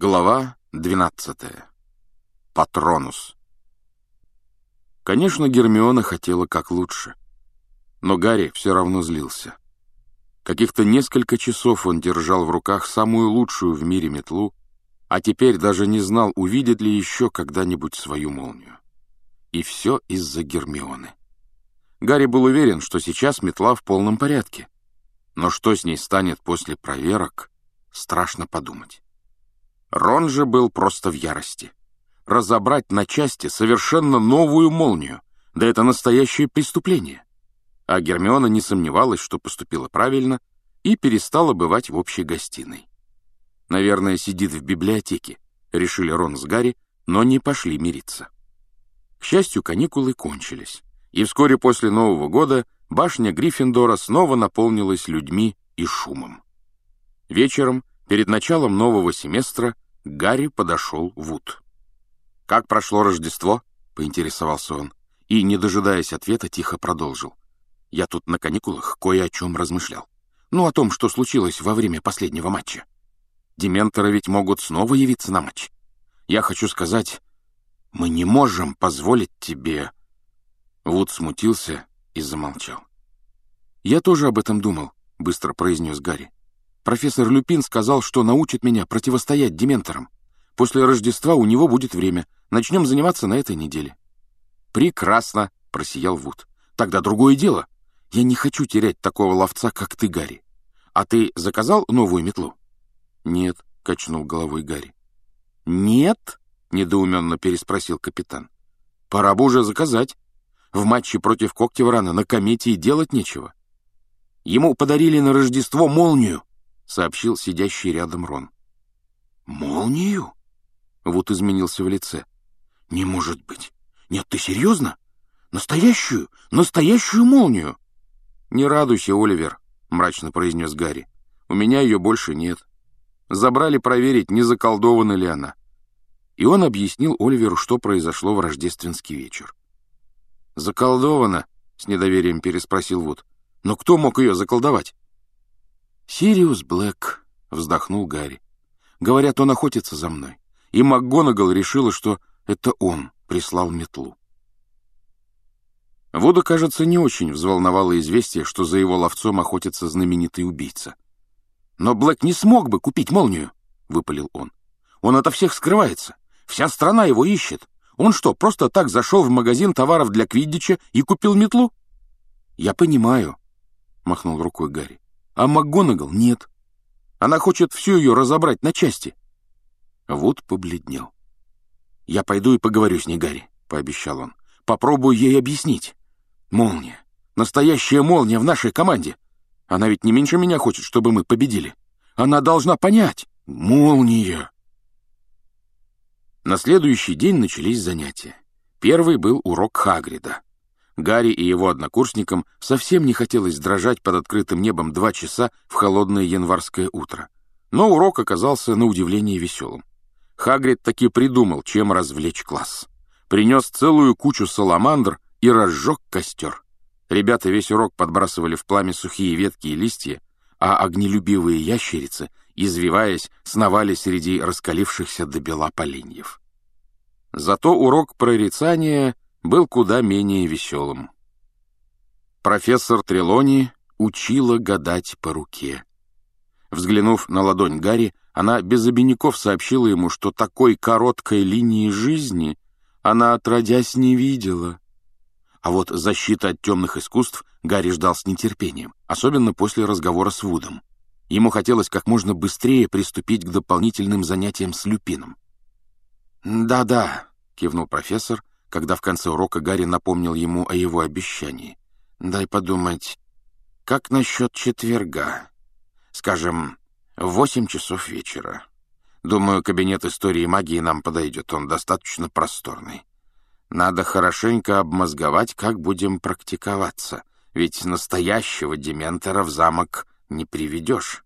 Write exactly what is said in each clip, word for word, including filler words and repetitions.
Глава двенадцатая. Патронус. Конечно, Гермиона хотела как лучше, но Гарри все равно злился. Каких-то несколько часов он держал в руках самую лучшую в мире метлу, а теперь даже не знал, увидит ли еще когда-нибудь свою молнию. И все из-за Гермионы. Гарри был уверен, что сейчас метла в полном порядке, но что с ней станет после проверок, страшно подумать. Рон же был просто в ярости. Разобрать на части совершенно новую молнию, да это настоящее преступление. А Гермиона не сомневалась, что поступила правильно, и перестала бывать в общей гостиной. Наверное, сидит в библиотеке, решили Рон с Гарри, но не пошли мириться. К счастью, каникулы кончились, и вскоре после Нового года башня Гриффиндора снова наполнилась людьми и шумом. Вечером, перед началом нового семестра, к Гарри подошел Вуд. «Как прошло Рождество?» — поинтересовался он, и, не дожидаясь ответа, тихо продолжил. «Я тут на каникулах кое о чем размышлял. Ну, о том, что случилось во время последнего матча. Дементоры ведь могут снова явиться на матч. Я хочу сказать, мы не можем позволить тебе...» Вуд смутился и замолчал. «Я тоже об этом думал», — быстро произнес Гарри. «Профессор Люпин сказал, что научит меня противостоять дементорам. После Рождества у него будет время. Начнем заниматься на этой неделе». «Прекрасно», — просиял Вуд. «Тогда другое дело. Я не хочу терять такого ловца, как ты, Гарри. А ты заказал новую метлу?» «Нет», — качнул головой Гарри. «Нет?» — недоуменно переспросил капитан. «Пора бы уже заказать. В матче против Когтеврана на комете и делать нечего». «Ему подарили на Рождество молнию», — сообщил сидящий рядом Рон. «Молнию?» — Вуд изменился в лице. «Не может быть. Нет, ты серьезно? Настоящую, настоящую молнию?» «Не радуйся, Оливер», — мрачно произнес Гарри. «У меня ее больше нет. Забрали проверить, не заколдована ли она». И он объяснил Оливеру, что произошло в рождественский вечер. «Заколдована?» — с недоверием переспросил Вуд. «Но кто мог ее заколдовать?» «Сириус Блэк», — вздохнул Гарри. «Говорят, он охотится за мной. И МакГонагал решила, что это он прислал метлу». Вуда, кажется, не очень взволновало известие, что за его ловцом охотится знаменитый убийца. «Но Блэк не смог бы купить молнию», — выпалил он. «Он ото всех скрывается. Вся страна его ищет. Он что, просто так зашел в магазин товаров для квиддича и купил метлу?» «Я понимаю», — махнул рукой Гарри. «А МакГонагал нет. Она хочет всю ее разобрать на части». Вуд побледнел. «Я пойду и поговорю с ней, Гарри», — пообещал он. «Попробую ей объяснить. Молния. Настоящая молния в нашей команде. Она ведь не меньше меня хочет, чтобы мы победили. Она должна понять. Молния». На следующий день начались занятия. Первый был урок Хагрида. Гарри и его однокурсникам совсем не хотелось дрожать под открытым небом два часа в холодное январское утро. Но урок оказался на удивление веселым. Хагрид таки придумал, чем развлечь класс. Принес целую кучу саламандр и разжег костер. Ребята весь урок подбрасывали в пламя сухие ветки и листья, а огнелюбивые ящерицы, извиваясь, сновали среди раскалившихся до бела поленьев. Зато урок прорицания был куда менее веселым. Профессор Трелони учила гадать по руке. Взглянув на ладонь Гарри, она без обиняков сообщила ему, что такой короткой линии жизни она отродясь не видела. А вот защита от темных искусств Гарри ждал с нетерпением, особенно после разговора с Вудом. Ему хотелось как можно быстрее приступить к дополнительным занятиям с Люпином. «Да-да», — кивнул профессор, когда в конце урока Гарри напомнил ему о его обещании. «Дай подумать, как насчет четверга? Скажем, в восемь часов вечера. Думаю, кабинет истории и магии нам подойдет, он достаточно просторный. Надо хорошенько обмозговать, как будем практиковаться, ведь настоящего дементора в замок не приведешь».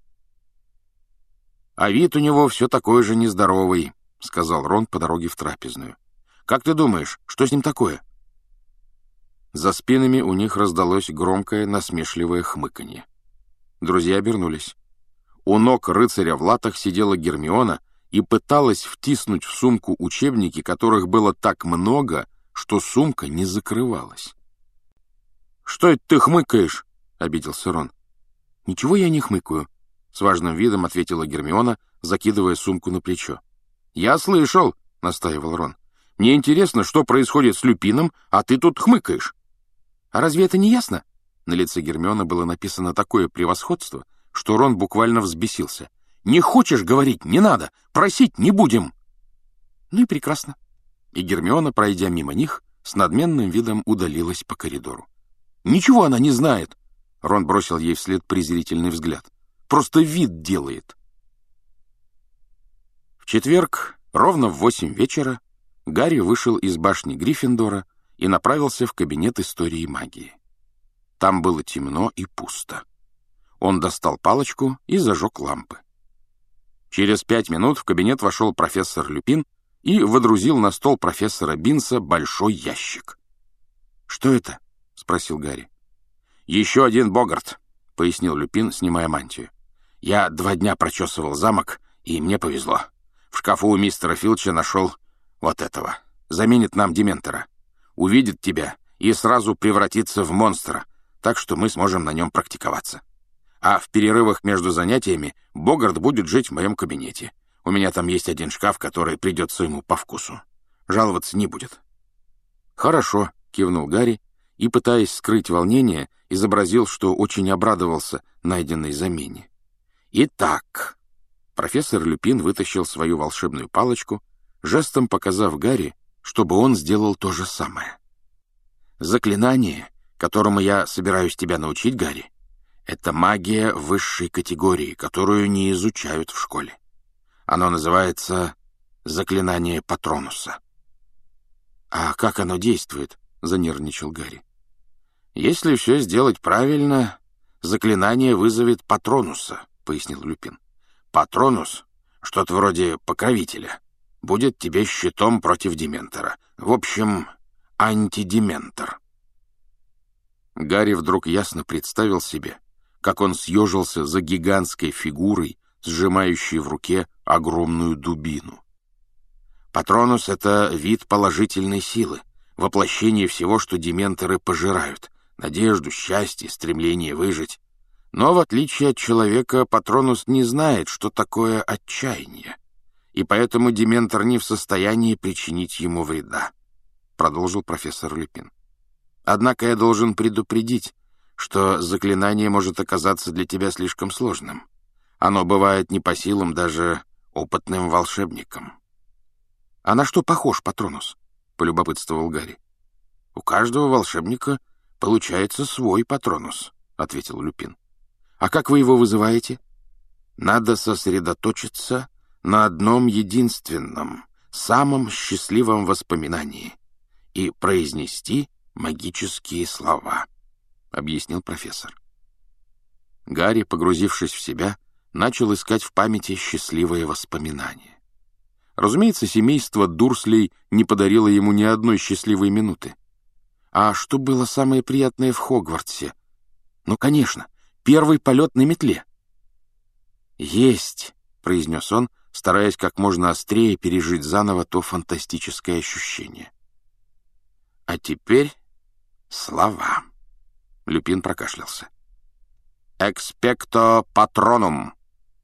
«А вид у него все такой же нездоровый», — сказал Рон по дороге в трапезную. «Как ты думаешь, что с ним такое?» За спинами у них раздалось громкое насмешливое хмыканье. Друзья обернулись. У ног рыцаря в латах сидела Гермиона и пыталась втиснуть в сумку учебники, которых было так много, что сумка не закрывалась. «Что это ты хмыкаешь?» — обиделся Рон. «Ничего я не хмыкаю», — с важным видом ответила Гермиона, закидывая сумку на плечо. «Я слышал», — настаивал Рон. «Мне интересно, что происходит с Люпином, а ты тут хмыкаешь». «А разве это не ясно?» На лице Гермионы было написано такое превосходство, что Рон буквально взбесился. «Не хочешь говорить? Не надо! Просить не будем!» Ну и прекрасно. И Гермиона, пройдя мимо них, с надменным видом удалилась по коридору. «Ничего она не знает!» Рон бросил ей вслед презрительный взгляд. «Просто вид делает!» В четверг, ровно в восемь вечера, Гарри вышел из башни Гриффиндора и направился в кабинет истории магии. Там было темно и пусто. Он достал палочку и зажег лампы. Через пять минут в кабинет вошел профессор Люпин и водрузил на стол профессора Бинса большой ящик. «Что это?» — спросил Гарри. «Еще один Богарт», — пояснил Люпин, снимая мантию. «Я два дня прочесывал замок, и мне повезло. В шкафу у мистера Филча нашел вот этого. Заменит нам Дементора. Увидит тебя и сразу превратится в монстра, так что мы сможем на нем практиковаться. А в перерывах между занятиями Богарт будет жить в моем кабинете. У меня там есть один шкаф, который придется ему по вкусу. Жаловаться не будет». «Хорошо», — кивнул Гарри и, пытаясь скрыть волнение, изобразил, что очень обрадовался найденной замене. «Итак...» Профессор Люпин вытащил свою волшебную палочку, жестом показав Гарри, чтобы он сделал то же самое. «Заклинание, которому я собираюсь тебя научить, Гарри, это магия высшей категории, которую не изучают в школе. Оно называется заклинание Патронуса». «А как оно действует?» — занервничал Гарри. «Если все сделать правильно, заклинание вызовет Патронуса», — пояснил Люпин. «Патронус, что-то вроде покровителя, будет тебе щитом против Дементора. В общем, антидементор». Гарри вдруг ясно представил себе, как он съежился за гигантской фигурой, сжимающей в руке огромную дубину. Патронус — это вид положительной силы, воплощение всего, что дементоры пожирают: надежду, счастье, стремление выжить. Но, в отличие от человека, Патронус не знает, что такое отчаяние, и поэтому дементор не в состоянии причинить ему вреда, — продолжил профессор Люпин. «Однако я должен предупредить, что заклинание может оказаться для тебя слишком сложным. Оно бывает не по силам даже опытным волшебникам». «А на что похож Патронус?» — полюбопытствовал Гарри. «У каждого волшебника получается свой Патронус», — ответил Люпин. «А как вы его вызываете?» «Надо сосредоточиться на одном единственном, самом счастливом воспоминании и произнести магические слова», — объяснил профессор. Гарри, погрузившись в себя, начал искать в памяти счастливые воспоминания. Разумеется, семейство Дурслей не подарило ему ни одной счастливой минуты. А что было самое приятное в Хогвартсе? Ну, конечно, первый полет на метле. «Есть», — произнес он, стараясь как можно острее пережить заново то фантастическое ощущение. «А теперь слова». Люпин прокашлялся. «Экспекто патронум».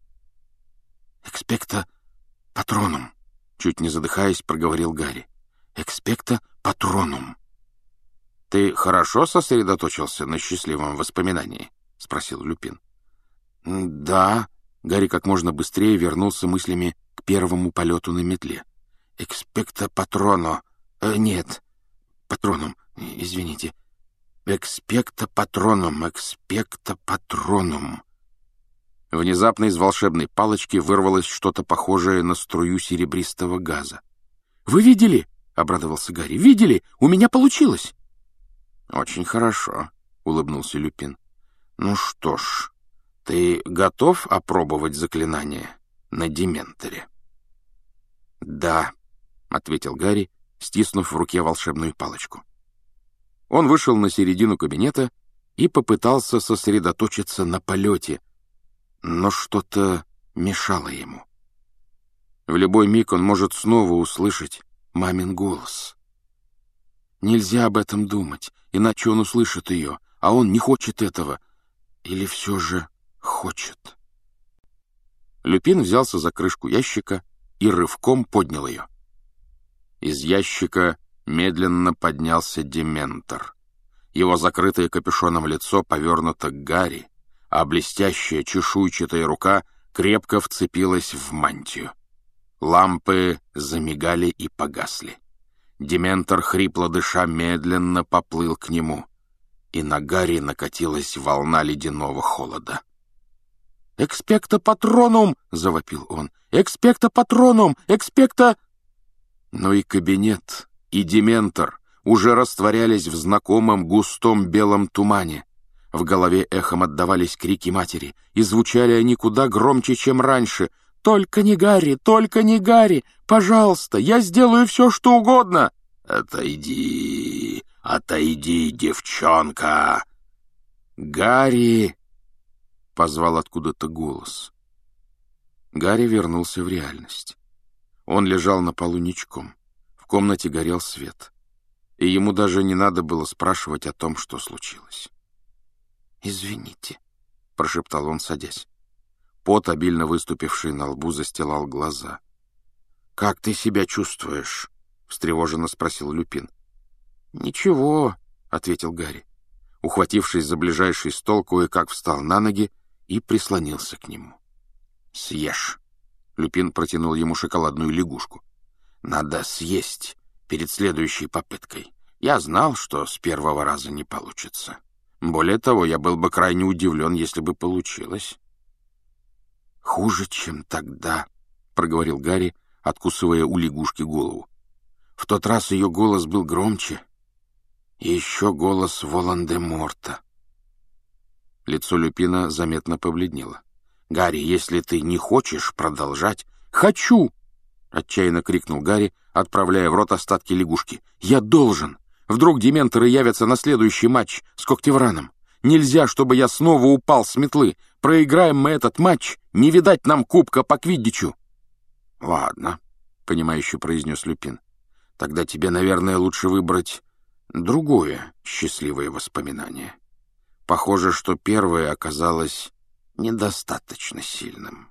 «Экспекто патронум», — чуть не задыхаясь, проговорил Гарри. «Экспекто патронум». «Ты хорошо сосредоточился на счастливом воспоминании?» — спросил Люпин. «Да». Гарри как можно быстрее вернулся мыслями к первому полету на метле. «Экспекто патроно... Э, нет, патронум, извините. Экспекто патронум, экспекто патронум». Внезапно из волшебной палочки вырвалось что-то похожее на струю серебристого газа. «Вы видели?» — обрадовался Гарри. «Видели? У меня получилось!» «Очень хорошо», — улыбнулся Люпин. «Ну что ж, ты готов опробовать заклинание на Дементоре?» «Да», — ответил Гарри, стиснув в руке волшебную палочку. Он вышел на середину кабинета и попытался сосредоточиться на полете, но что-то мешало ему. В любой миг он может снова услышать мамин голос. Нельзя об этом думать, иначе он услышит ее, а он не хочет этого. Или все же хочет. Люпин взялся за крышку ящика и рывком поднял ее. Из ящика медленно поднялся Дементор. Его закрытое капюшоном лицо повернуто к Гарри, а блестящая чешуйчатая рука крепко вцепилась в мантию. Лампы замигали и погасли. Дементор, хрипло дыша, медленно поплыл к нему, и на Гарри накатилась волна ледяного холода. «Экспекто патронум!» — завопил он. «Экспекто патронум! Экспекто...» Но и кабинет, и Дементор уже растворялись в знакомом густом белом тумане. В голове эхом отдавались крики матери, и звучали они куда громче, чем раньше. «Только не Гарри! Только не Гарри! Пожалуйста, я сделаю все, что угодно!» «Отойди! Отойди, девчонка!» «Гарри!» — позвал откуда-то голос. Гарри вернулся в реальность. Он лежал на полу ничком. В комнате горел свет. И ему даже не надо было спрашивать о том, что случилось. «Извините», — прошептал он, садясь. Пот, обильно выступивший на лбу, застилал глаза. «Как ты себя чувствуешь?» — встревоженно спросил Люпин. «Ничего», — ответил Гарри. Ухватившись за ближайший стол, кое-как встал на ноги и прислонился к нему. «Съешь». Люпин протянул ему шоколадную лягушку. «Надо съесть перед следующей попыткой. Я знал, что с первого раза не получится. Более того, я был бы крайне удивлен, если бы получилось». «Хуже, чем тогда», — проговорил Гарри, откусывая у лягушки голову. «В тот раз ее голос был громче. И еще голос Волан-де-Морта». Лицо Люпина заметно побледнело. «Гарри, если ты не хочешь продолжать...» «Хочу!» — отчаянно крикнул Гарри, отправляя в рот остатки лягушки. «Я должен! Вдруг дементоры явятся на следующий матч с Когтевраном. Нельзя, чтобы я снова упал с метлы. Проиграем мы этот матч, не видать нам кубка по квиддичу». «Ладно», — понимающе произнес Люпин. «Тогда тебе, наверное, лучше выбрать другое счастливое воспоминание. Похоже, что первое оказалось недостаточно сильным».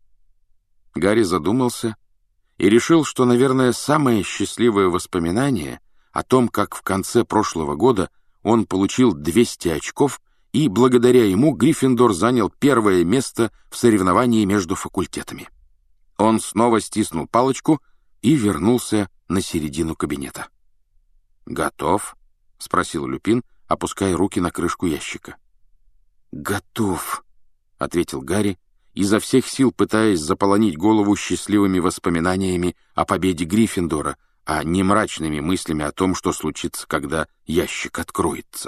Гарри задумался и решил, что, наверное, самое счастливое воспоминание о том, как в конце прошлого года он получил двести очков, и благодаря ему Гриффиндор занял первое место в соревновании между факультетами. Он снова стиснул палочку и вернулся на середину кабинета. «Готов?» — спросил Люпин, опуская руки на крышку ящика. «Готов», — ответил Гарри, изо всех сил пытаясь заполонить голову счастливыми воспоминаниями о победе Гриффиндора, а не мрачными мыслями о том, что случится, когда ящик откроется.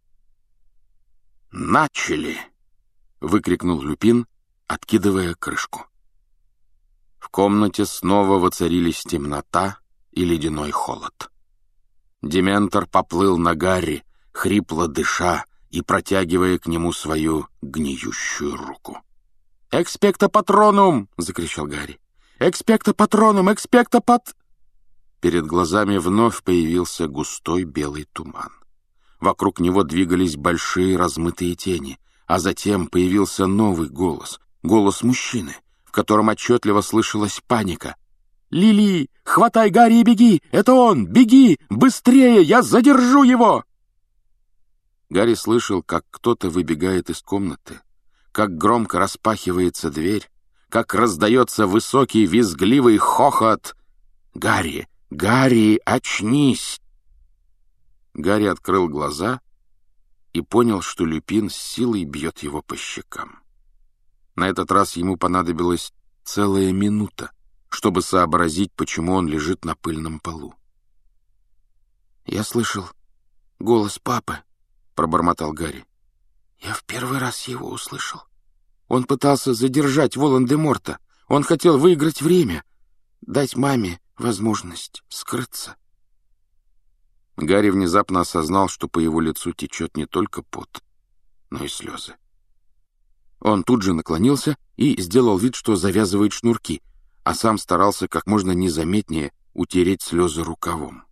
«Начали!» — выкрикнул Люпин, откидывая крышку. В комнате снова воцарились темнота и ледяной холод. Дементор поплыл на Гарри, хрипло дыша и протягивая к нему свою гниющую руку. «Экспекто патронум!» — закричал Гарри. «Экспекто патронум! Экспекто пат...» Перед глазами вновь появился густой белый туман. Вокруг него двигались большие размытые тени, а затем появился новый голос, голос мужчины, в котором отчетливо слышалась паника. «Лили, хватай Гарри и беги! Это он! Беги! Быстрее! Я задержу его!» Гарри слышал, как кто-то выбегает из комнаты, как громко распахивается дверь, как раздается высокий визгливый хохот. «Гарри! Гарри, очнись!» Гарри открыл глаза и понял, что Люпин с силой бьет его по щекам. На этот раз ему понадобилась целая минута, чтобы сообразить, почему он лежит на пыльном полу. «Я слышал голос папы», — пробормотал Гарри. «Я в первый раз его услышал. Он пытался задержать Волан-де-Морта. Он хотел выиграть время, дать маме возможность скрыться». Гарри внезапно осознал, что по его лицу течет не только пот, но и слезы. Он тут же наклонился и сделал вид, что завязывает шнурки, а сам старался как можно незаметнее утереть слезы рукавом.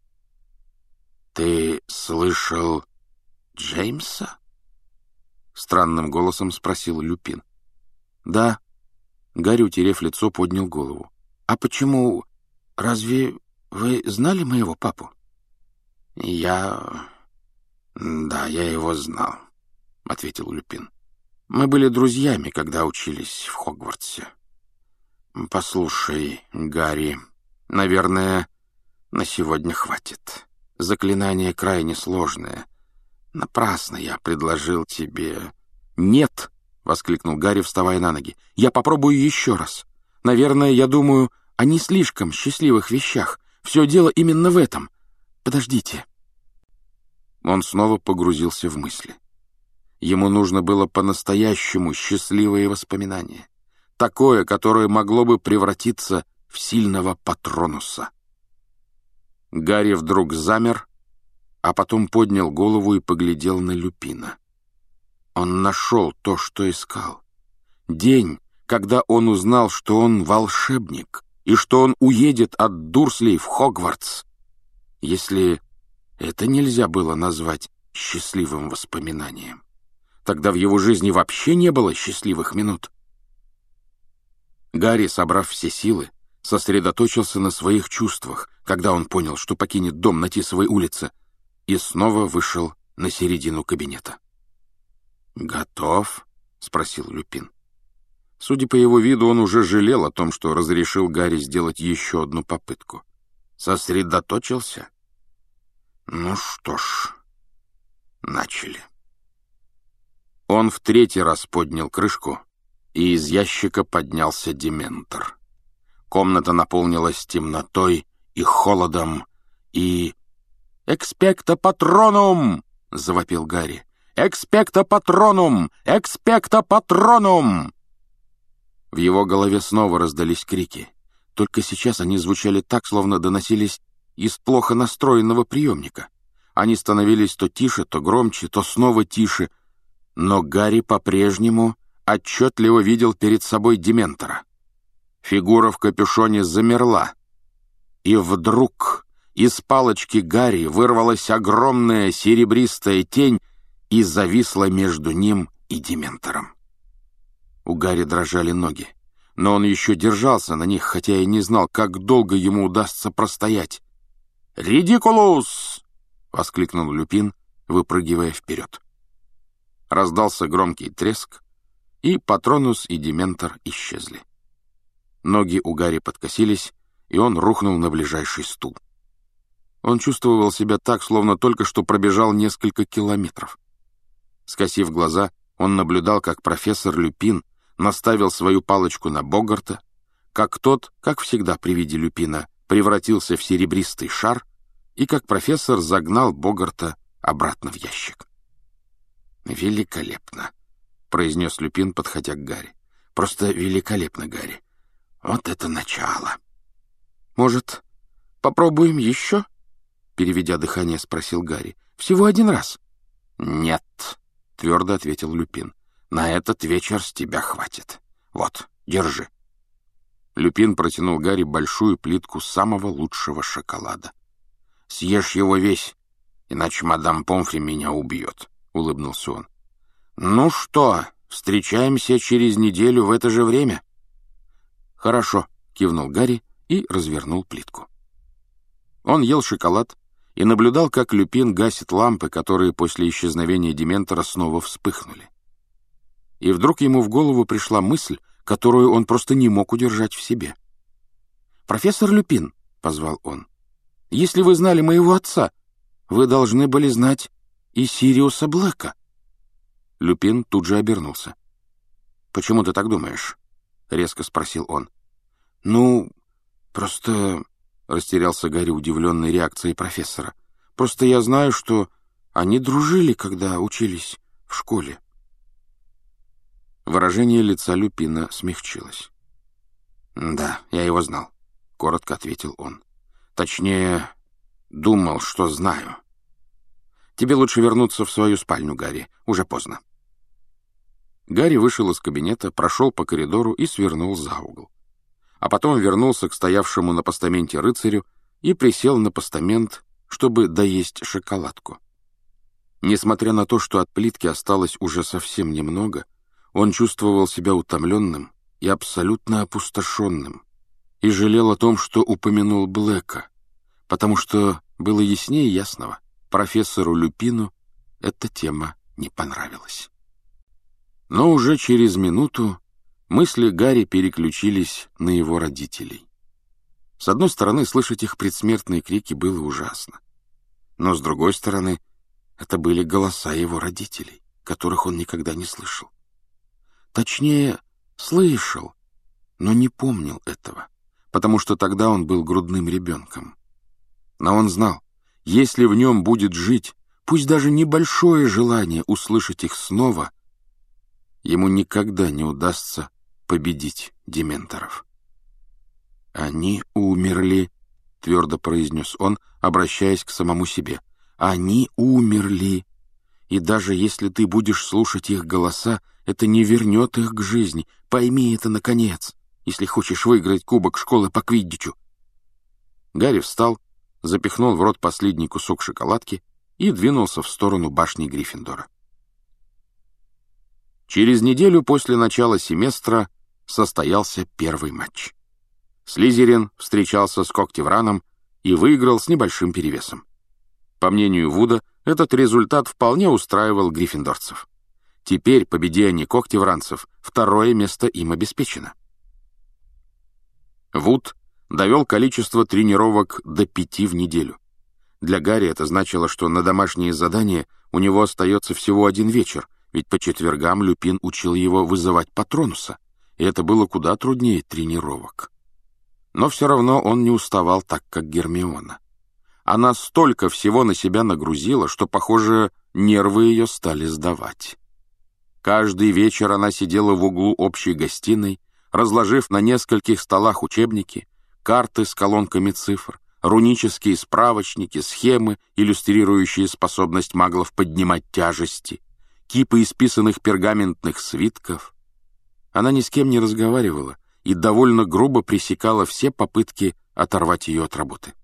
«Ты слышал Джеймса?» — странным голосом спросил Люпин. «Да». Гарри, утерев лицо, поднял голову. «А почему? Разве вы знали моего папу?» «Я... да, я его знал», — ответил Люпин. «Мы были друзьями, когда учились в Хогвартсе. Послушай, Гарри, наверное, на сегодня хватит. Заклинание крайне сложное. Напрасно я предложил тебе...» «Нет!» — воскликнул Гарри, вставая на ноги. «Я попробую еще раз. Наверное, я думаю о не слишком счастливых вещах. Все дело именно в этом. Подождите». Он снова погрузился в мысли. Ему нужно было по-настоящему счастливое воспоминание. Такое, которое могло бы превратиться в сильного Патронуса. Гарри вдруг замер, а потом поднял голову и поглядел на Люпина. Он нашел то, что искал. День, когда он узнал, что он волшебник и что он уедет от Дурслей в Хогвартс. Если это нельзя было назвать счастливым воспоминанием, тогда в его жизни вообще не было счастливых минут. Гарри, собрав все силы, сосредоточился на своих чувствах, когда он понял, что покинет дом на Тисовой улице, и снова вышел на середину кабинета. «Готов?» — спросил Люпин. Судя по его виду, он уже жалел о том, что разрешил Гарри сделать еще одну попытку. «Сосредоточился? Ну что ж, начали». Он в третий раз поднял крышку, и из ящика поднялся Дементор. Комната наполнилась темнотой и холодом, и... «Экспекто патронум!» — завопил Гарри. «Экспекто патронум! Экспекто патронум!» В его голове снова раздались крики. Только сейчас они звучали так, словно доносились из плохо настроенного приемника. Они становились то тише, то громче, то снова тише. Но Гарри по-прежнему отчетливо видел перед собой Дементора. Фигура в капюшоне замерла. И вдруг из палочки Гарри вырвалась огромная серебристая тень и зависла между ним и Дементором. У Гарри дрожали ноги, но он еще держался на них, хотя и не знал, как долго ему удастся простоять. «Ридикулус!» — воскликнул Люпин, выпрыгивая вперед. Раздался громкий треск, и Патронус и Дементор исчезли. Ноги у Гарри подкосились, и он рухнул на ближайший стул. Он чувствовал себя так, словно только что пробежал несколько километров. Скосив глаза, он наблюдал, как профессор Люпин наставил свою палочку на Богарта, как тот, как всегда при виде Люпина, превратился в серебристый шар, и как профессор загнал Богарта обратно в ящик. «Великолепно», — произнес Люпин, подходя к Гарри. «Просто великолепно, Гарри. Вот это начало». «Может, попробуем еще?» — переведя дыхание, спросил Гарри. «Всего один раз?» «Нет», — твердо ответил Люпин. «На этот вечер с тебя хватит. Вот, держи». Люпин протянул Гарри большую плитку самого лучшего шоколада. «Съешь его весь, иначе мадам Помфри меня убьет», — улыбнулся он. «Ну что, встречаемся через неделю в это же время?» «Хорошо», — кивнул Гарри и развернул плитку. Он ел шоколад и наблюдал, как Люпин гасит лампы, которые после исчезновения Дементора снова вспыхнули. И вдруг ему в голову пришла мысль, которую он просто не мог удержать в себе. «Профессор Люпин», — позвал он, — «если вы знали моего отца, вы должны были знать и Сириуса Блэка». Люпин тут же обернулся. «Почему ты так думаешь?» — резко спросил он. «Ну, просто...» — растерялся Гарри, удивленной реакцией профессора. «Просто я знаю, что они дружили, когда учились в школе». Выражение лица Люпина смягчилось. «Да, я его знал», — коротко ответил он. «Точнее, думал, что знаю. Тебе лучше вернуться в свою спальню, Гарри. Уже поздно». Гарри вышел из кабинета, прошел по коридору и свернул за угол. а потом вернулся к стоявшему на постаменте рыцарю и присел на постамент, чтобы доесть шоколадку. Несмотря на то, что от плитки осталось уже совсем немного, он чувствовал себя утомленным и абсолютно опустошенным, и жалел о том, что упомянул Блэка, потому что было яснее ясного, профессору Люпину эта тема не понравилась. Но уже через минуту мысли Гарри переключились на его родителей. С одной стороны, слышать их предсмертные крики было ужасно, но с другой стороны, это были голоса его родителей, которых он никогда не слышал. Точнее, слышал, но не помнил этого, потому что тогда он был грудным ребенком. Но он знал, если в нем будет жить, пусть даже небольшое желание услышать их снова, ему никогда не удастся победить дементоров. «Они умерли», — твердо произнес он, обращаясь к самому себе. «Они умерли, и даже если ты будешь слушать их голоса, это не вернет их к жизни. Пойми это, наконец, если хочешь выиграть кубок школы по квиддичу». Гарри встал, запихнул в рот последний кусок шоколадки и двинулся в сторону башни Гриффиндора. Через неделю после начала семестра состоялся первый матч. Слизерин встречался с Когтевраном и выиграл с небольшим перевесом. По мнению Вуда, этот результат вполне устраивал гриффиндорцев. Теперь, победя они когтевранцев, второе место им обеспечено. Вуд довел количество тренировок до пяти в неделю. Для Гарри это значило, что на домашние задания у него остается всего один вечер, ведь по четвергам Люпин учил его вызывать Патронуса, и это было куда труднее тренировок. Но все равно он не уставал так, как Гермиона. Она столько всего на себя нагрузила, что, похоже, нервы ее стали сдавать. Каждый вечер она сидела в углу общей гостиной, разложив на нескольких столах учебники, карты с колонками цифр, рунические справочники, схемы, иллюстрирующие способность маглов поднимать тяжести, кипы исписанных пергаментных свитков. Она ни с кем не разговаривала и довольно грубо пресекала все попытки оторвать ее от работы.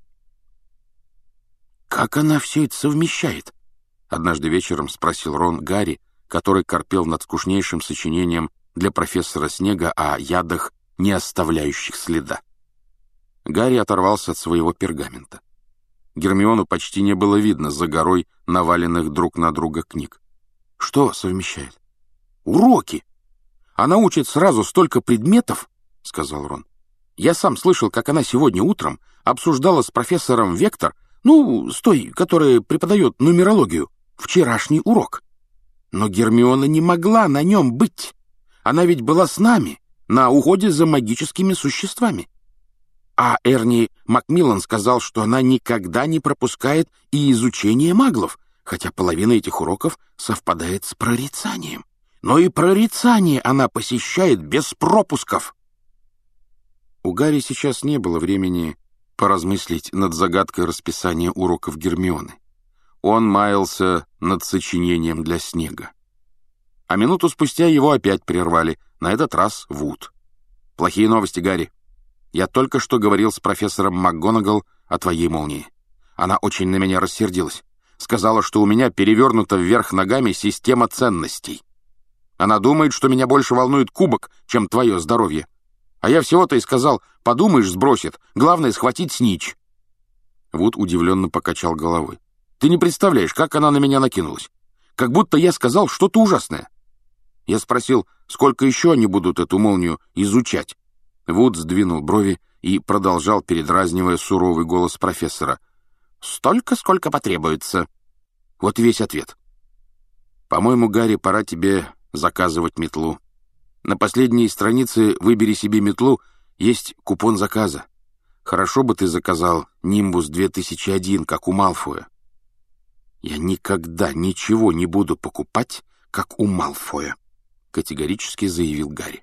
«Как она все это совмещает?» — однажды вечером спросил Рон Гарри, который корпел над скучнейшим сочинением для профессора Снега о ядах, не оставляющих следа. Гарри оторвался от своего пергамента. Гермиону почти не было видно за горой наваленных друг на друга книг. «Что совмещает?» «Уроки! Она учит сразу столько предметов», — сказал Рон. «Я сам слышал, как она сегодня утром обсуждала с профессором Вектор, ну, с той, которая преподает нумерологию, вчерашний урок. Но Гермиона не могла на нем быть. Она ведь была с нами, на уходе за магическими существами. А Эрни Макмиллан сказал, что она никогда не пропускает и изучение маглов, хотя половина этих уроков совпадает с прорицанием. Но и прорицание она посещает без пропусков». У Гарри сейчас не было времени поразмыслить над загадкой расписания уроков Гермионы. Он маялся над сочинением для Снега. А минуту спустя его опять прервали, на этот раз Вуд. «Плохие новости, Гарри. Я только что говорил с профессором МакГонагал о твоей молнии. Она очень на меня рассердилась. Сказала, что у меня перевернута вверх ногами система ценностей. Она думает, что меня больше волнует кубок, чем твое здоровье. А я всего-то и сказал, подумаешь, сбросит. Главное — схватить снич». Вуд удивленно покачал головой. «Ты не представляешь, как она на меня накинулась. Как будто я сказал что-то ужасное». Я спросил, сколько еще они будут эту молнию изучать. Вуд сдвинул брови и продолжал, передразнивая суровый голос профессора. «Столько, сколько потребуется». Вот весь ответ. «По-моему, Гарри, пора тебе заказывать метлу. На последней странице «Выбери себе метлу» есть купон заказа. Хорошо бы ты заказал «Нимбус две тысячи один», как у Малфоя». «Я никогда ничего не буду покупать, как у Малфоя», — категорически заявил Гарри.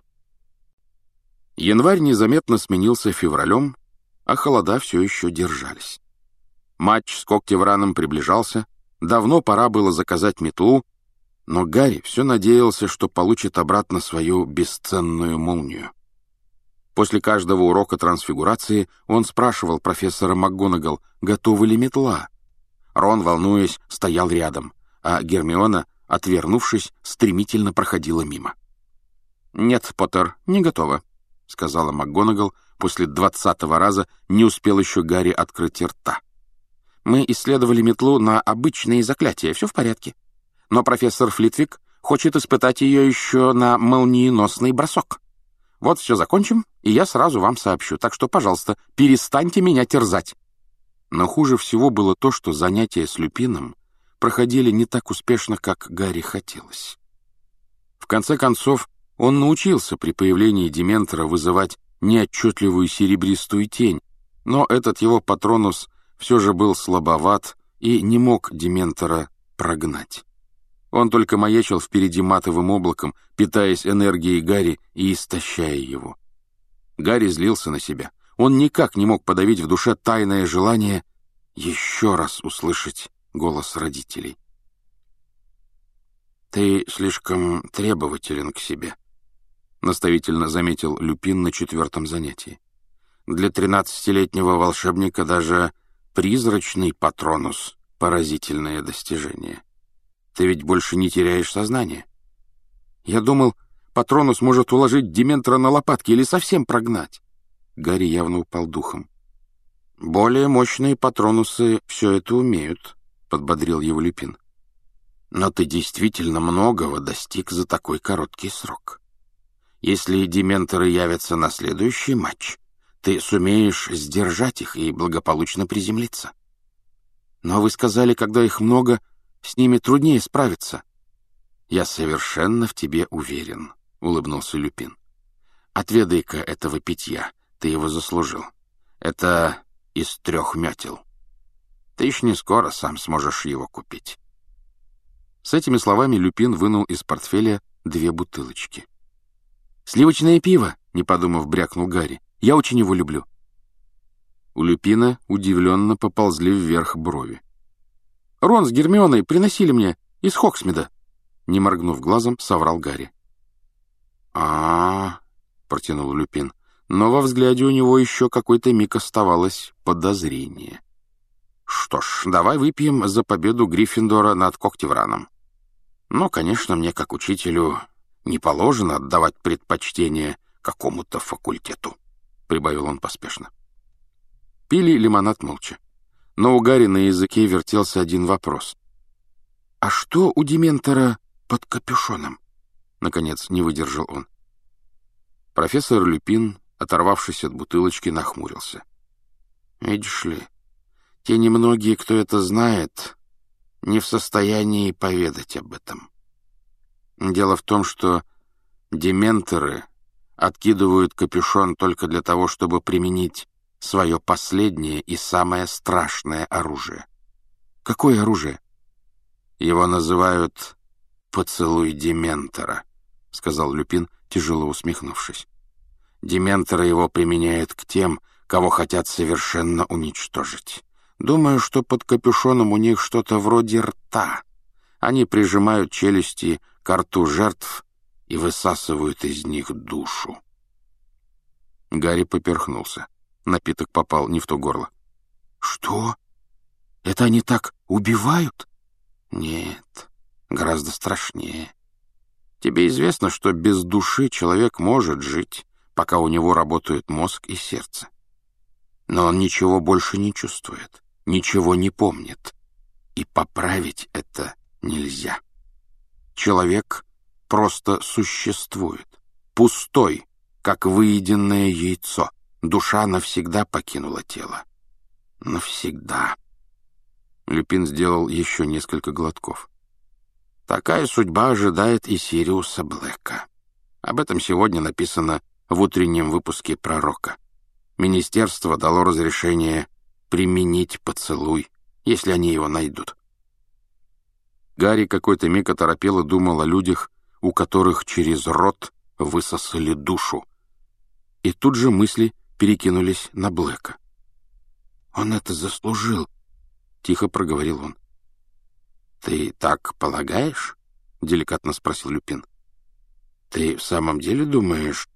Январь незаметно сменился февралем, а холода все еще держались. Матч с Когтевраном приближался, давно пора было заказать метлу, но Гарри все надеялся, что получит обратно свою бесценную молнию. После каждого урока трансфигурации он спрашивал профессора МакГонагал, готова ли метла. Рон, волнуясь, стоял рядом, а Гермиона, отвернувшись, стремительно проходила мимо. «Нет, Поттер, не готова», — сказала МакГонагал. После двадцатого раза не успел еще Гарри открыть рта. «Мы исследовали метлу на обычные заклятия, все в порядке. Но профессор Флитвик хочет испытать ее еще на молниеносный бросок. Вот все закончим, и я сразу вам сообщу, так что, пожалуйста, перестаньте меня терзать». Но хуже всего было то, что занятия с Люпином проходили не так успешно, как Гарри хотелось. В конце концов, он научился при появлении Дементора вызывать неотчетливую серебристую тень, но этот его патронус все же был слабоват и не мог Дементора прогнать. Он только маячил впереди матовым облаком, питаясь энергией Гарри и истощая его. Гарри злился на себя. Он никак не мог подавить в душе тайное желание еще раз услышать голос родителей. «Ты слишком требователен к себе», — наставительно заметил Люпин на четвертом занятии. «Для тринадцатилетнего волшебника даже призрачный патронус — поразительное достижение. Ты ведь больше не теряешь сознание. Я думал, патронус может уложить Дементора на лопатки или совсем прогнать». Гарри явно упал духом. «Более мощные патронусы все это умеют», — подбодрил его Люпин. «Но ты действительно многого достиг за такой короткий срок. Если дементоры явятся на следующий матч, ты сумеешь сдержать их и благополучно приземлиться. Но вы сказали, когда их много, с ними труднее справиться». «Я совершенно в тебе уверен», — улыбнулся Люпин. «Отведай-ка этого питья, ты его заслужил. Это из трех метел. Ты еще не скоро сам сможешь его купить». С этими словами Люпин вынул из портфеля две бутылочки. «Сливочное пиво», — не подумав, брякнул Гарри. «Я очень его люблю». У Люпина удивленно поползли вверх брови. «Рон с Гермионой приносили мне из Хоксмида», — не моргнув глазом, соврал Гарри. «А-а-а», — протянул Люпин, но во взгляде у него еще какой-то миг оставалось подозрение. «Что ж, давай выпьем за победу Гриффиндора над Когтевраном. Но, конечно, мне, как учителю, не положено отдавать предпочтение какому-то факультету», — прибавил он поспешно. Пили лимонад молча. Но у Гарри на языке вертелся один вопрос. «А что у Дементора под капюшоном?» Наконец не выдержал он. Профессор Люпин, оторвавшись от бутылочки, нахмурился. «Видишь ли, те немногие, кто это знает, не в состоянии поведать об этом. Дело в том, что дементоры откидывают капюшон только для того, чтобы применить свое последнее и самое страшное оружие». «Какое оружие?» «Его называют «поцелуй дементора», — сказал Люпин, тяжело усмехнувшись. «Дементоры его применяют к тем, кого хотят совершенно уничтожить. Думаю, что под капюшоном у них что-то вроде рта. Они прижимают челюсти к рту жертв и высасывают из них душу». Гарри поперхнулся. Напиток попал не в то горло. «Что? Это они так убивают?» «Нет, гораздо страшнее. Тебе известно, что без души человек может жить, пока у него работают мозг и сердце. Но он ничего больше не чувствует, ничего не помнит. И поправить это нельзя. Человек просто существует, пустой, как выеденное яйцо. Душа навсегда покинула тело. Навсегда». Люпин сделал еще несколько глотков. «Такая судьба ожидает и Сириуса Блэка. Об этом сегодня написано в утреннем выпуске «Пророка». Министерство дало разрешение применить поцелуй, если они его найдут». Гарри какой-то миг оторопело думал о людях, у которых через рот высосали душу. И тут же мысли перекинулись на Блэка. «Он это заслужил», — тихо проговорил он. «Ты так полагаешь?» — деликатно спросил Люпин. «Ты в самом деле думаешь,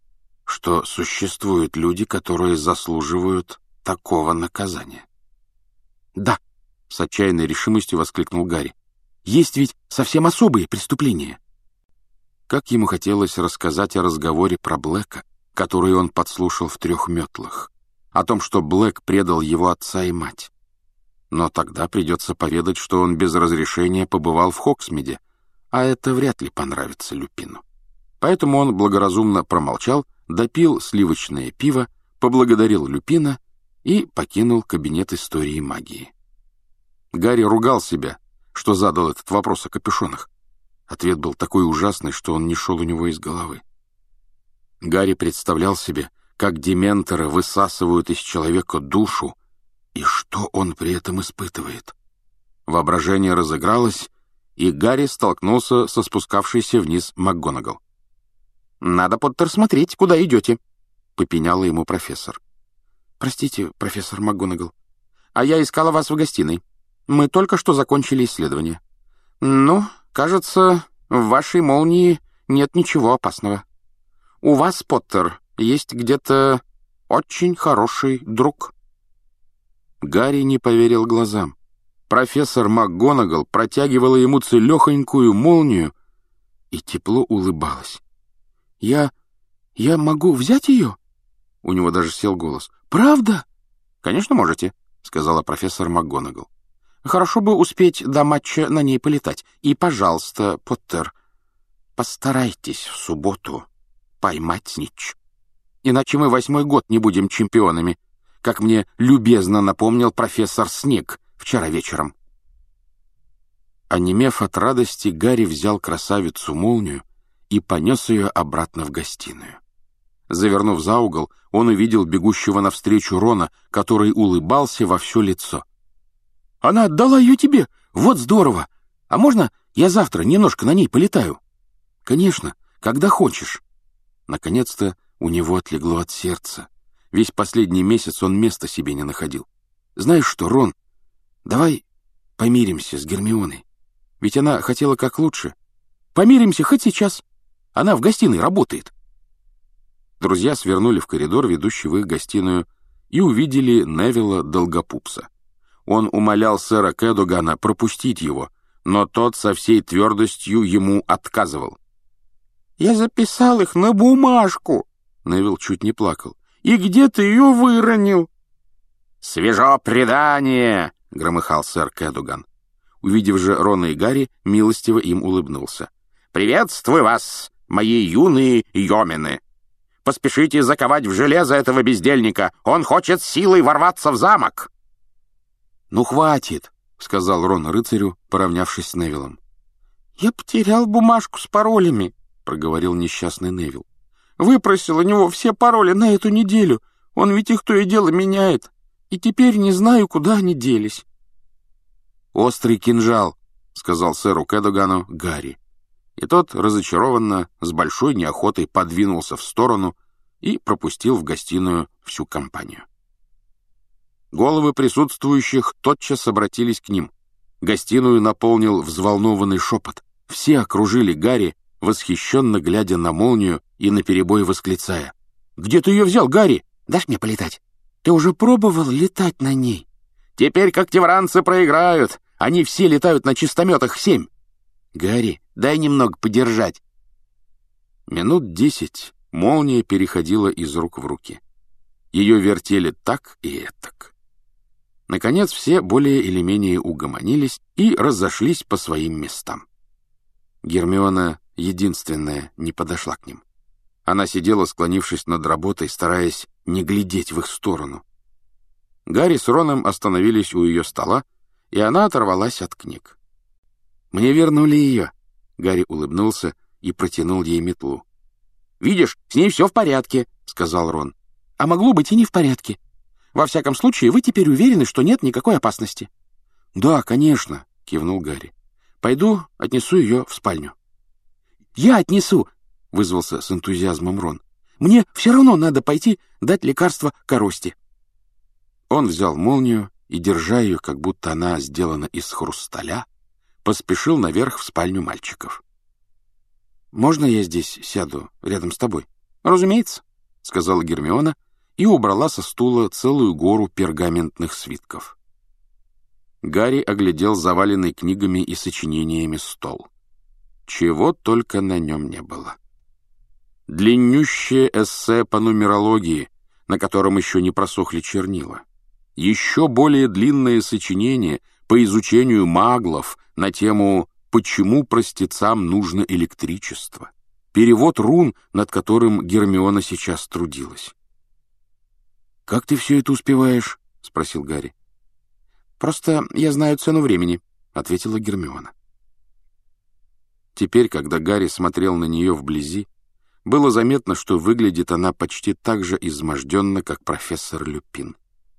что существуют люди, которые заслуживают такого наказания. «Да», — с отчаянной решимостью воскликнул Гарри. «Есть ведь совсем особые преступления». Как ему хотелось рассказать о разговоре про Блэка, который он подслушал в трех метлах, о том, что Блэк предал его отца и мать. Но тогда придется поведать, что он без разрешения побывал в Хоксмиде, а это вряд ли понравится Люпину. Поэтому он благоразумно промолчал, допил сливочное пиво, поблагодарил Люпина и покинул кабинет истории магии. Гарри ругал себя, что задал этот вопрос о капюшонах. Ответ был такой ужасный, что он не шел у него из головы. Гарри представлял себе, как дементоры высасывают из человека душу, и что он при этом испытывает. Воображение разыгралось, и Гарри столкнулся со спускавшейся вниз МакГонагал. «Надо, Поттер, смотреть, куда идете», — попеняла ему профессор. «Простите, профессор МакГонагал, а я искала вас в гостиной. Мы только что закончили исследование. Ну, кажется, в вашей молнии нет ничего опасного. У вас, Поттер, есть где-то очень хороший друг». Гарри не поверил глазам. Профессор МакГонагал протягивала ему целехонькую молнию и тепло улыбалась. «Я... я могу взять ее?» У него даже сел голос. «Правда?» «Конечно, можете», — сказала профессор МакГонагал. «Хорошо бы успеть до матча на ней полетать. И, пожалуйста, Поттер, постарайтесь в субботу поймать снитч. Иначе мы восьмой год не будем чемпионами, как мне любезно напомнил профессор Снег вчера вечером». Онемев от радости, Гарри взял красавицу-молнию и понес ее обратно в гостиную. Завернув за угол, он увидел бегущего навстречу Рона, который улыбался во все лицо. «Она отдала ее тебе! Вот здорово! А можно я завтра немножко на ней полетаю?» «Конечно, когда хочешь». Наконец-то у него отлегло от сердца. Весь последний месяц он места себе не находил. «Знаешь что, Рон, давай помиримся с Гермионой. Ведь она хотела как лучше. Помиримся хоть сейчас. Она в гостиной работает». Друзья свернули в коридор, ведущий в их гостиную, и увидели Невилла Долгопупса. Он умолял сэра Кэдогана пропустить его, но тот со всей твердостью ему отказывал. «Я записал их на бумажку!» Невилл чуть не плакал. «И где ты ее выронил?» «Свежо предание!» — громыхал сэр Кэдоган. Увидев же Рона и Гарри, милостиво им улыбнулся. «Приветствую вас, мои юные йомены! Поспешите заковать в железо этого бездельника, он хочет силой ворваться в замок!» «Ну, хватит!» — сказал Рон рыцарю, поравнявшись с Невиллом. «Я потерял бумажку с паролями», — проговорил несчастный Невилл. «Выпросил у него все пароли на эту неделю, он ведь их то и дело меняет, и теперь не знаю, куда они делись». «Острый кинжал», — сказал сэру Кэдогану Гарри. И тот, разочарованно, с большой неохотой подвинулся в сторону и пропустил в гостиную всю компанию. Головы присутствующих тотчас обратились к ним. Гостиную наполнил взволнованный шепот. Все окружили Гарри, восхищенно глядя на молнию и наперебой восклицая. «Где ты ее взял, Гарри? Дашь мне полетать? Ты уже пробовал летать на ней?» «Теперь когтевранцы проиграют. Они все летают на чистометах семь». «Гарри, дай немного подержать». Минут десять молния переходила из рук в руки. Ее вертели так и этак. Наконец все более или менее угомонились и разошлись по своим местам. Гермиона единственная не подошла к ним. Она сидела, склонившись над работой, стараясь не глядеть в их сторону. Гарри с Роном остановились у ее стола, и она оторвалась от книг. «Мне вернули ее», — Гарри улыбнулся и протянул ей метлу. «Видишь, с ней все в порядке», — сказал Рон. «А могло быть и не в порядке. Во всяком случае, вы теперь уверены, что нет никакой опасности». «Да, конечно», — кивнул Гарри. «Пойду отнесу ее в спальню». «Я отнесу», — вызвался с энтузиазмом Рон. «Мне все равно надо пойти дать лекарство коросте». Он взял молнию и, держа ее, как будто она сделана из хрусталя, поспешил наверх в спальню мальчиков. «Можно я здесь сяду рядом с тобой?» «Разумеется», — сказала Гермиона и убрала со стула целую гору пергаментных свитков. Гарри оглядел заваленный книгами и сочинениями стол. Чего только на нем не было. Длиннющее эссе по нумерологии, на котором еще не просохли чернила. Еще более длинное сочинение по изучению маглов на тему «Почему простецам нужно электричество?». Перевод рун, над которым Гермиона сейчас трудилась. «Как ты все это успеваешь?» — спросил Гарри. «Просто я знаю цену времени», — ответила Гермиона. Теперь, когда Гарри смотрел на нее вблизи, было заметно, что выглядит она почти так же изможденно, как профессор Люпин.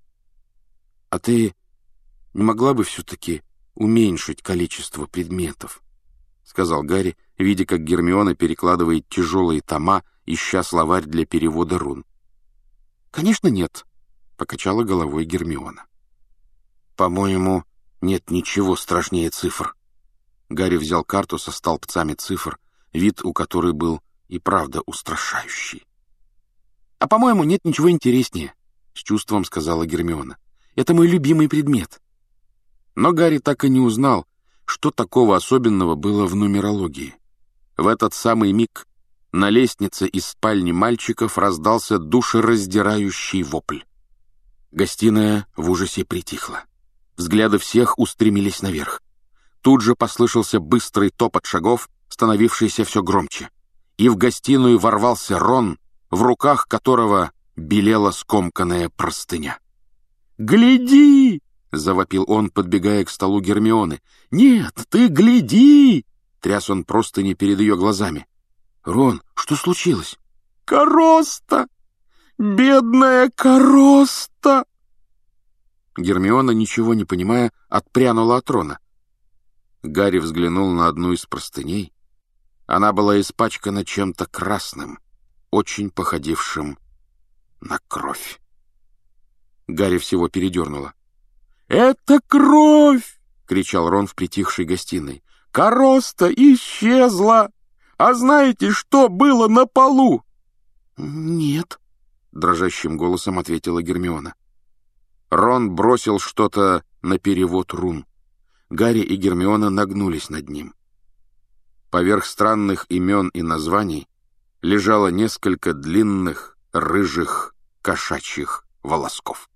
«А ты не могла бы все-таки уменьшить количество предметов?» — сказал Гарри, видя, как Гермиона перекладывает тяжелые тома, ища словарь для перевода рун. «Конечно, нет», — покачала головой Гермиона. «По-моему, нет ничего страшнее цифр». Гарри взял карту со столбцами цифр, вид у которой был и правда устрашающий. «А, по-моему, нет ничего интереснее», — с чувством сказала Гермиона. «Это мой любимый предмет». Но Гарри так и не узнал, что такого особенного было в нумерологии. В этот самый миг на лестнице из спальни мальчиков раздался душераздирающий вопль. Гостиная в ужасе притихла. Взгляды всех устремились наверх. Тут же послышался быстрый топот шагов, становившийся все громче. И в гостиную ворвался Рон, в руках которого белела скомканная простыня. «Гляди!» — завопил он, подбегая к столу Гермионы. «Нет, ты гляди!» — тряс он простыни перед ее глазами. «Рон, что случилось?» «Короста! Бедная Короста!» Гермиона, ничего не понимая, отпрянула от Рона. Гарри взглянул на одну из простыней. Она была испачкана чем-то красным, очень походившим на кровь. Гарри всего передернуло. «Это кровь!» — кричал Рон в притихшей гостиной. «Короста исчезла! А знаете, что было на полу?» «Нет», — дрожащим голосом ответила Гермиона. Рон бросил что-то на перевод рун. Гарри и Гермиона нагнулись над ним. Поверх странных имен и названий лежало несколько длинных, рыжих, кошачьих волосков.